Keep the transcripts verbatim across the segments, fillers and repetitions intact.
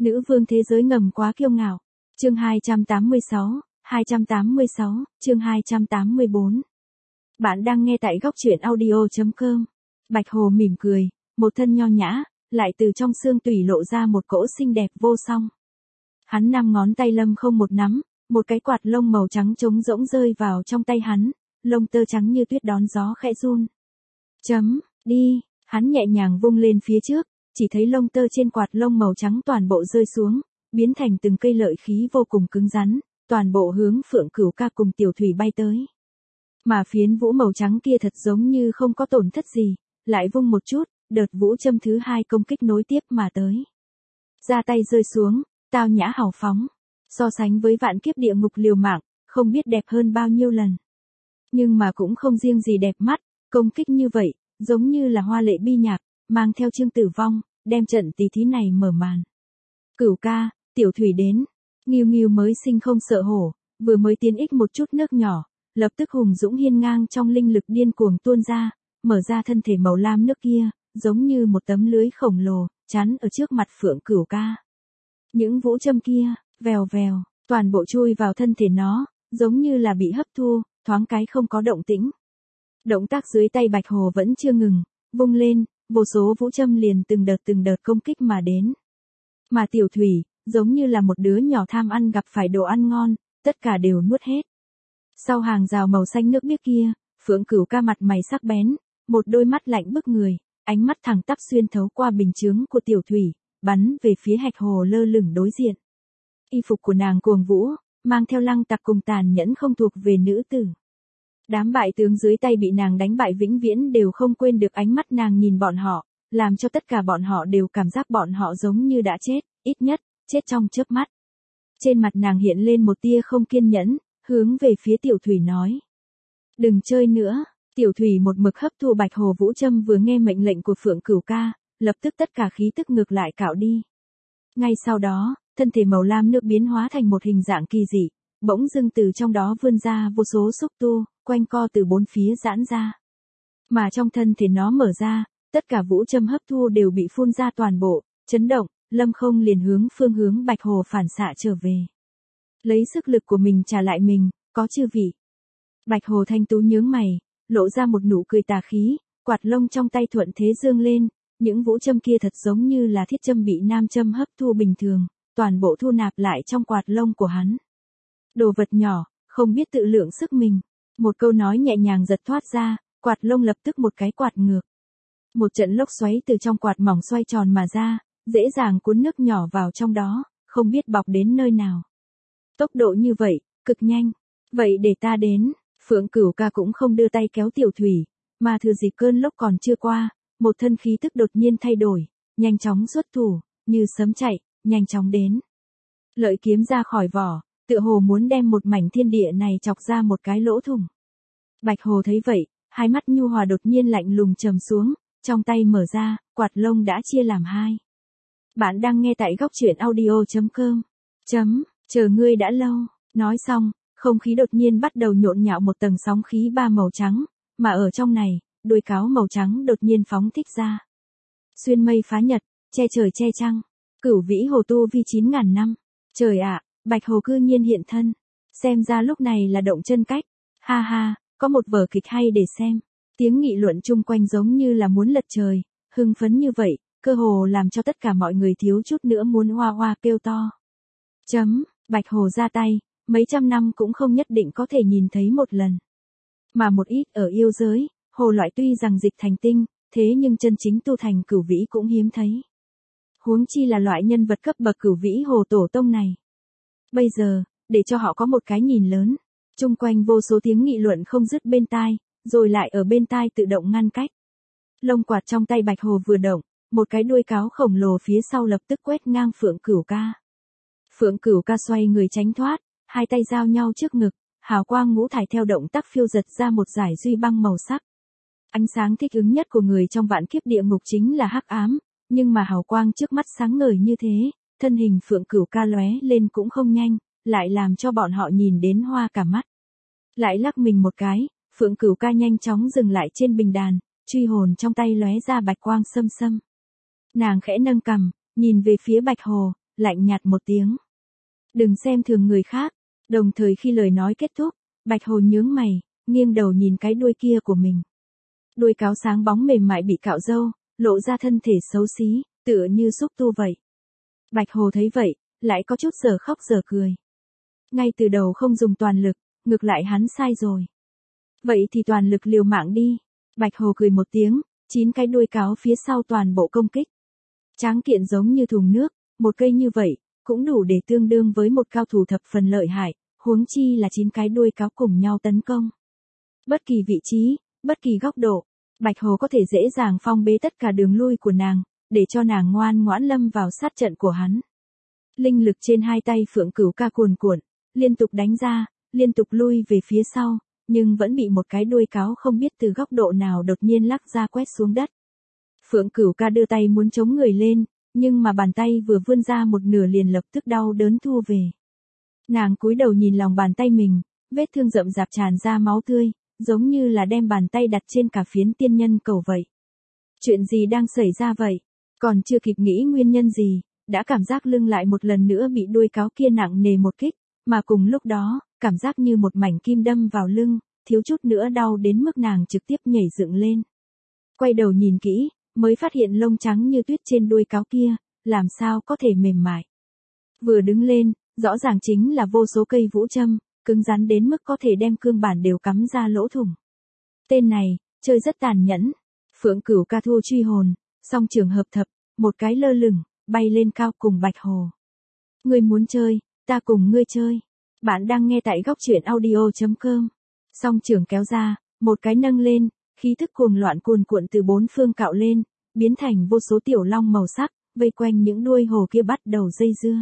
Nữ vương thế giới ngầm quá kiêu ngạo. Chương hai trăm tám mươi sáu, hai trăm tám mươi sáu, chương hai trăm tám mươi bốn. Bạn đang nghe tại góc truyện audio chấm com. Bạch Hồ mỉm cười, một thân nho nhã, lại từ trong xương tủy lộ ra một cỗ xinh đẹp vô song. Hắn năm ngón tay lâm không một nắm, một cái quạt lông màu trắng trống rỗng rơi vào trong tay hắn, lông tơ trắng như tuyết đón gió khẽ run. Chấm, đi, hắn nhẹ nhàng vung lên phía trước, chỉ thấy lông tơ trên quạt lông màu trắng toàn bộ rơi xuống, biến thành từng cây lợi khí vô cùng cứng rắn, toàn bộ hướng Phượng Cửu Ca cùng Tiểu Thủy bay tới. Mà phiến vũ màu trắng kia thật giống như không có tổn thất gì, lại vung một chút, đợt vũ châm thứ hai công kích nối tiếp mà tới. Ra tay rơi xuống, tao nhã hào phóng, so sánh với vạn kiếp địa ngục liều mạng, không biết đẹp hơn bao nhiêu lần. Nhưng mà cũng không riêng gì đẹp mắt, công kích như vậy, giống như là hoa lệ bi nhạc, mang theo chương tử vong, đem trận tỷ thí này mở màn. Cửu ca, Tiểu Thủy đến, Nghiêu Nghiêu mới sinh không sợ hổ, vừa mới tiến ích một chút nước nhỏ, lập tức hùng dũng hiên ngang trong linh lực điên cuồng tuôn ra, mở ra thân thể màu lam nước kia, giống như một tấm lưới khổng lồ, chắn ở trước mặt Phượng Cửu Ca. Những vũ châm kia, vèo vèo, toàn bộ chui vào thân thể nó, giống như là bị hấp thu, thoáng cái không có động tĩnh. Động tác dưới tay Bạch Hồ vẫn chưa ngừng, vung lên, vô số vũ châm liền từng đợt từng đợt công kích mà đến. Mà Tiểu Thủy, giống như là một đứa nhỏ tham ăn gặp phải đồ ăn ngon, tất cả đều nuốt hết. Sau hàng rào màu xanh nước biếc kia, Phượng Cửu Ca mặt mày sắc bén, một đôi mắt lạnh bức người, ánh mắt thẳng tắp xuyên thấu qua bình chướng của Tiểu Thủy, bắn về phía Hạch Hồ lơ lửng đối diện. Y phục của nàng cuồng vũ, mang theo lăng tặc cùng tàn nhẫn không thuộc về nữ tử. Đám bại tướng dưới tay bị nàng đánh bại vĩnh viễn đều không quên được ánh mắt nàng nhìn bọn họ, làm cho tất cả bọn họ đều cảm giác bọn họ giống như đã chết, ít nhất, chết trong chớp mắt. Trên mặt nàng hiện lên một tia không kiên nhẫn, hướng về phía Tiểu Thủy nói. Đừng chơi nữa, Tiểu Thủy một mực hấp thu Bạch Hồ vũ châm vừa nghe mệnh lệnh của Phượng Cửu Ca, lập tức tất cả khí tức ngược lại cạo đi. Ngay sau đó, thân thể màu lam nước biến hóa thành một hình dạng kỳ dị, bỗng dưng từ trong đó vươn ra vô số xúc tu, quanh co từ bốn phía giãn ra. Mà trong thân thể nó mở ra, tất cả vũ châm hấp thu đều bị phun ra toàn bộ, chấn động, lâm không liền hướng phương hướng Bạch Hồ phản xạ trở về. Lấy sức lực của mình trả lại mình, có chư vị. Bạch Hồ thanh tú nhướng mày, lộ ra một nụ cười tà khí, quạt lông trong tay thuận thế dương lên, những vũ châm kia thật giống như là thiết châm bị nam châm hấp thu bình thường, toàn bộ thu nạp lại trong quạt lông của hắn. Đồ vật nhỏ, không biết tự lượng sức mình. Một câu nói nhẹ nhàng giật thoát ra, quạt lông lập tức một cái quạt ngược. Một trận lốc xoáy từ trong quạt mỏng xoay tròn mà ra, dễ dàng cuốn nước nhỏ vào trong đó, không biết bọc đến nơi nào. Tốc độ như vậy, cực nhanh. Vậy để ta đến, Phượng Cửu Ca cũng không đưa tay kéo Tiểu Thủy, mà thừa dịp cơn lốc còn chưa qua, một thân khí tức đột nhiên thay đổi, nhanh chóng xuất thủ, như sấm chạy, nhanh chóng đến. Lợi kiếm ra khỏi vỏ, tựa hồ muốn đem một mảnh thiên địa này chọc ra một cái lỗ thủng. Bạch Hồ thấy vậy, hai mắt nhu hòa đột nhiên lạnh lùng trầm xuống, trong tay mở ra, quạt lông đã chia làm hai. Bạn đang nghe tại góc truyện audio chấm com. Chấm, chờ ngươi đã lâu. Nói xong, không khí đột nhiên bắt đầu nhộn nhạo một tầng sóng khí ba màu trắng, mà ở trong này, đuôi cáo màu trắng đột nhiên phóng thích ra. Xuyên mây phá nhật, che trời che trăng, cửu vĩ hồ tu vi chín ngàn năm. Trời ạ, Bạch Hồ cư nhiên hiện thân. Xem ra lúc này là động chân cách. Ha ha, có một vở kịch hay để xem. Tiếng nghị luận chung quanh giống như là muốn lật trời, hưng phấn như vậy, cơ hồ làm cho tất cả mọi người thiếu chút nữa muốn hoa hoa kêu to. Chấm, Bạch Hồ ra tay, mấy trăm năm cũng không nhất định có thể nhìn thấy một lần. Mà một ít ở yêu giới, hồ loại tuy rằng dịch thành tinh, thế nhưng chân chính tu thành cửu vĩ cũng hiếm thấy. Huống chi là loại nhân vật cấp bậc cửu vĩ hồ tổ tông này. Bây giờ, để cho họ có một cái nhìn lớn, chung quanh vô số tiếng nghị luận không dứt bên tai, rồi lại ở bên tai tự động ngăn cách. Lông quạt trong tay Bạch Hồ vừa động, một cái đuôi cáo khổng lồ phía sau lập tức quét ngang Phượng Cửu Ca. Phượng Cửu Ca xoay người tránh thoát, hai tay giao nhau trước ngực, hào quang ngũ thải theo động tác phiêu giật ra một dải duy băng màu sắc. Ánh sáng thích ứng nhất của người trong vạn kiếp địa ngục chính là hắc ám, nhưng mà hào quang trước mắt sáng ngời như thế, thân hình Phượng Cửu Ca lóe lên cũng không nhanh, lại làm cho bọn họ nhìn đến hoa cả mắt. Lại lắc mình một cái, Phượng Cửu Ca nhanh chóng dừng lại trên bình đàn, truy hồn trong tay lóe ra bạch quang sâm sâm. Nàng khẽ nâng cằm, nhìn về phía Bạch Hồ, lạnh nhạt một tiếng. Đừng xem thường người khác. Đồng thời khi lời nói kết thúc, Bạch Hồ nhướng mày, nghiêng đầu nhìn cái đuôi kia của mình. Đuôi cáo sáng bóng mềm mại bị cạo râu, lộ ra thân thể xấu xí, tựa như xúc tu vậy. Bạch Hồ thấy vậy, lại có chút giờ khóc giờ cười. Ngay từ đầu không dùng toàn lực, ngược lại hắn sai rồi. Vậy thì toàn lực liều mạng đi. Bạch Hồ cười một tiếng, chín cái đuôi cáo phía sau toàn bộ công kích. Tráng kiện giống như thùng nước, một cây như vậy, cũng đủ để tương đương với một cao thủ thập phần lợi hại, huống chi là chín cái đuôi cáo cùng nhau tấn công. Bất kỳ vị trí, bất kỳ góc độ, Bạch Hồ có thể dễ dàng phong bế tất cả đường lui của nàng, để cho nàng ngoan ngoãn lâm vào sát trận của hắn. Linh lực trên hai tay Phượng Cửu Ca cuồn cuộn, liên tục đánh ra, liên tục lui về phía sau, nhưng vẫn bị một cái đuôi cáo không biết từ góc độ nào đột nhiên lắc ra quét xuống đất. Phượng Cửu Ca đưa tay muốn chống người lên, nhưng mà bàn tay vừa vươn ra một nửa liền lập tức đau đớn thu về. Nàng cúi đầu nhìn lòng bàn tay mình, vết thương rậm rạp tràn ra máu tươi, giống như là đem bàn tay đặt trên cả phiến tiên nhân cầu vậy. Chuyện gì đang xảy ra vậy? Còn chưa kịp nghĩ nguyên nhân gì, đã cảm giác lưng lại một lần nữa bị đuôi cáo kia nặng nề một kích, mà cùng lúc đó, cảm giác như một mảnh kim đâm vào lưng, thiếu chút nữa đau đến mức nàng trực tiếp nhảy dựng lên. Quay đầu nhìn kỹ, mới phát hiện lông trắng như tuyết trên đuôi cáo kia, làm sao có thể mềm mại. Vừa đứng lên, rõ ràng chính là vô số cây vũ châm, cứng rắn đến mức có thể đem cương bản đều cắm ra lỗ thủng. Tên này, chơi rất tàn nhẫn. Phượng Cửu Ca thu truy hồn, song trường hợp thập, một cái lơ lửng, bay lên cao cùng Bạch Hồ. Ngươi muốn chơi, ta cùng ngươi chơi. Bạn đang nghe tại góc truyện audio chấm com. Song trường kéo ra, một cái nâng lên, khí thức cuồng loạn cuồn cuộn từ bốn phương cạo lên, biến thành vô số tiểu long màu sắc, vây quanh những đuôi hồ kia bắt đầu dây dưa.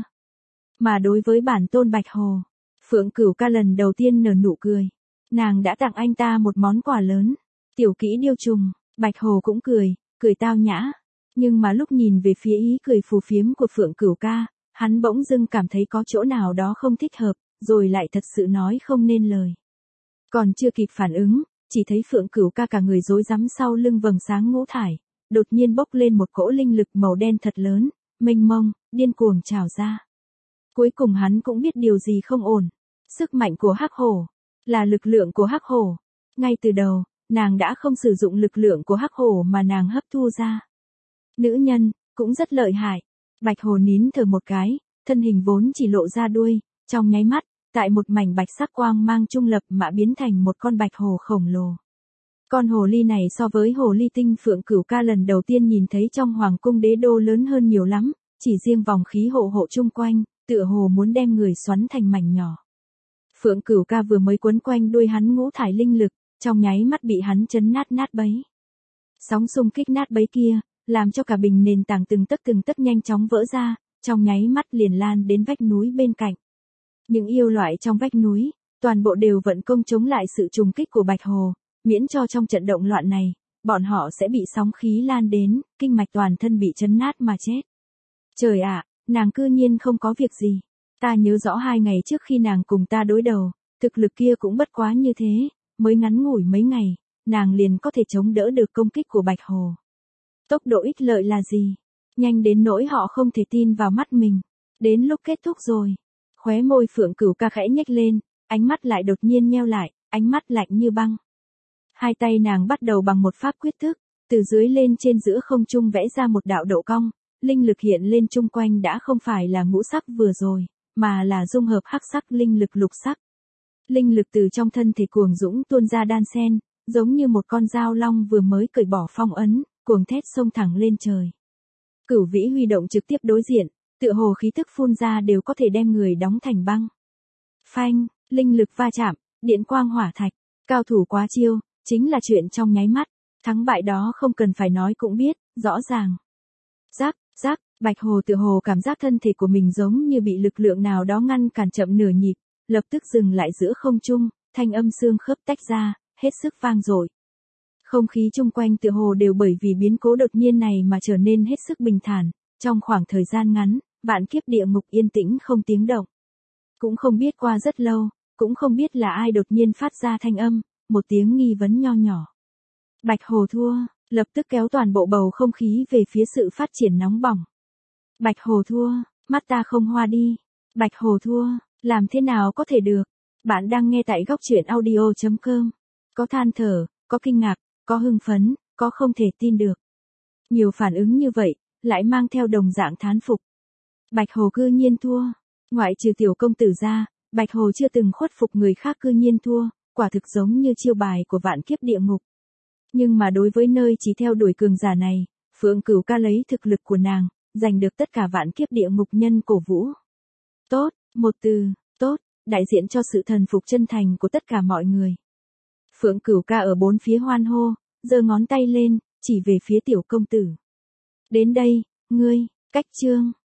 Mà đối với bản tôn Bạch Hồ, Phượng Cửu Ca lần đầu tiên nở nụ cười. Nàng đã tặng anh ta một món quà lớn. Tiểu kỹ điêu trùng, Bạch Hồ cũng cười, cười tao nhã. Nhưng mà lúc nhìn về phía ý cười phù phiếm của Phượng Cửu Ca, hắn bỗng dưng cảm thấy có chỗ nào đó không thích hợp, rồi lại thật sự nói không nên lời. Còn chưa kịp phản ứng, chỉ thấy Phượng Cửu Ca cả người rối rắm sau lưng vầng sáng ngũ thải, đột nhiên bốc lên một cỗ linh lực màu đen thật lớn, mênh mông, điên cuồng trào ra. Cuối cùng hắn cũng biết điều gì không ổn. Sức mạnh của Hắc Hổ, là lực lượng của Hắc Hổ. Ngay từ đầu, nàng đã không sử dụng lực lượng của Hắc Hổ mà nàng hấp thu ra. Nữ nhân, cũng rất lợi hại. Bạch Hồ nín thở một cái, thân hình vốn chỉ lộ ra đuôi, trong nháy mắt, tại một mảnh bạch sắc quang mang trung lập mà biến thành một con bạch hồ khổng lồ. Con hồ ly này so với hồ ly tinh Phượng Cửu Ca lần đầu tiên nhìn thấy trong hoàng cung đế đô lớn hơn nhiều lắm, chỉ riêng vòng khí hộ hộ chung quanh, tựa hồ muốn đem người xoắn thành mảnh nhỏ. Phượng Cửu Ca vừa mới quấn quanh đuôi hắn ngũ thải linh lực, trong nháy mắt bị hắn chấn nát nát bấy. Sóng xung kích nát bấy kia, làm cho cả bình nền tảng từng tấc từng tấc nhanh chóng vỡ ra, trong nháy mắt liền lan đến vách núi bên cạnh. Những yêu loại trong vách núi, toàn bộ đều vận công chống lại sự trùng kích của Bạch Hồ, miễn cho trong trận động loạn này, bọn họ sẽ bị sóng khí lan đến, kinh mạch toàn thân bị chấn nát mà chết. Trời ạ, nàng cư nhiên không có việc gì. Ta nhớ rõ hai ngày trước khi nàng cùng ta đối đầu, thực lực kia cũng bất quá như thế, mới ngắn ngủi mấy ngày, nàng liền có thể chống đỡ được công kích của Bạch Hồ. Tốc độ ích lợi là gì? Nhanh đến nỗi họ không thể tin vào mắt mình. Đến lúc kết thúc rồi. Khóe môi Phượng Cửu Ca khẽ nhếch lên, ánh mắt lại đột nhiên nheo lại, ánh mắt lạnh như băng. Hai tay nàng bắt đầu bằng một pháp quyết thức, từ dưới lên trên giữa không trung vẽ ra một đạo độ cong, linh lực hiện lên chung quanh đã không phải là ngũ sắc vừa rồi, mà là dung hợp hắc sắc linh lực lục sắc. Linh lực từ trong thân thể cuồng dũng tuôn ra đan sen, giống như một con dao long vừa mới cởi bỏ phong ấn, cuồng thét xông thẳng lên trời. Cửu Vĩ huy động trực tiếp đối diện, tựa hồ khí tức phun ra đều có thể đem người đóng thành băng. Phanh, linh lực va chạm, điện quang hỏa thạch, cao thủ quá chiêu, chính là chuyện trong nháy mắt, thắng bại đó không cần phải nói cũng biết, rõ ràng. Rắc, rắc, Bạch Hồ tựa hồ cảm giác thân thể của mình giống như bị lực lượng nào đó ngăn cản chậm nửa nhịp, lập tức dừng lại giữa không trung, thanh âm xương khớp tách ra, hết sức vang dội. Không khí chung quanh tựa hồ đều bởi vì biến cố đột nhiên này mà trở nên hết sức bình thản, trong khoảng thời gian ngắn, vạn kiếp địa ngục yên tĩnh không tiếng động. Cũng không biết qua rất lâu, cũng không biết là ai đột nhiên phát ra thanh âm, một tiếng nghi vấn nho nhỏ. Bạch Hồ thua, lập tức kéo toàn bộ bầu không khí về phía sự phát triển nóng bỏng. Bạch Hồ thua, Mắt ta không hoa đi. Bạch Hồ thua, làm thế nào có thể được? Bạn đang nghe tại góc truyện audio chấm com. Có than thở, có kinh ngạc, có hưng phấn, có không thể tin được. Nhiều phản ứng như vậy, lại mang theo đồng dạng thán phục. Bạch Hồ cư nhiên thua. Ngoại trừ tiểu công tử ra, Bạch Hồ chưa từng khuất phục người khác cư nhiên thua, quả thực giống như chiêu bài của vạn kiếp địa ngục. Nhưng mà đối với nơi chỉ theo đuổi cường giả này, Phượng Cửu Ca lấy thực lực của nàng, giành được tất cả vạn kiếp địa ngục nhân cổ vũ. Tốt, một từ, tốt, đại diện cho sự thần phục chân thành của tất cả mọi người. Phượng Cửu Ca ở bốn phía hoan hô, giơ ngón tay lên, chỉ về phía tiểu công tử. Đến đây, ngươi, cách chương.